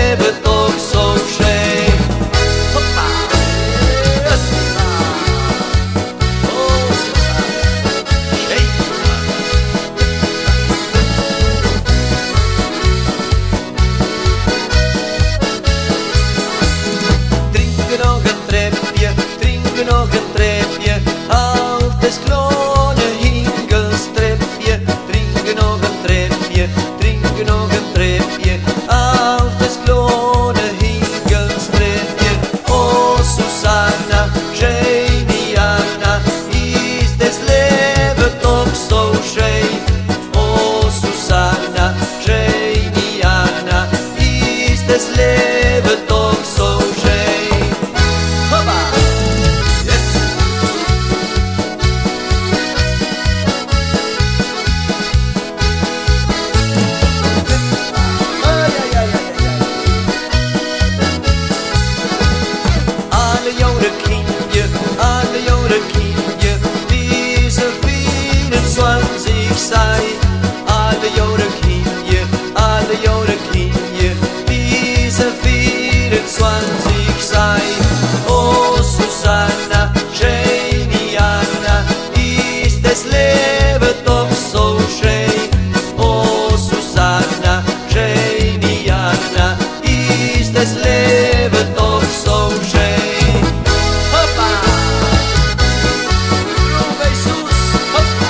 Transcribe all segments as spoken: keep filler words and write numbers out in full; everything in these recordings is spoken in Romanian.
lever toch zo schön. Hoppa! Oh, schön. Trinken nog een trepje, drinken nog een trepje, auf das kleine Hinkelstrepje. Drinken nog een trepje, drinken nog een trepje, auf das kleine Hinkelstrepje. Oh Susanna, geniana, ist das Leben doch so schön. Oh Susanna, geniana, ist das Leben doch so schön. Hoppa! Yes! Ay, ay, ay, ay, ay. Alle jongere kindje, alle jongere kindje, diese vierundzwanzig sei. Alle jongere kindje, alle jongere kindje, diese vierundzwanzig sei. Oh Susanna, geniana, ist das Leben doch so schön. Oh Susanna, geniana, ist das Leben doch so schön. Hoppa! Oh Jesus, hoppa!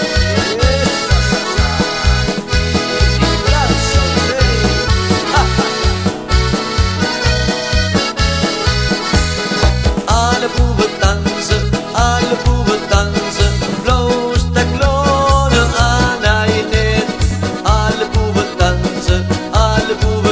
Alle Buben tanzen, alle Buben tanzen, bloß der kleine Anna nicht. Alle Buben tanzen, alle Buben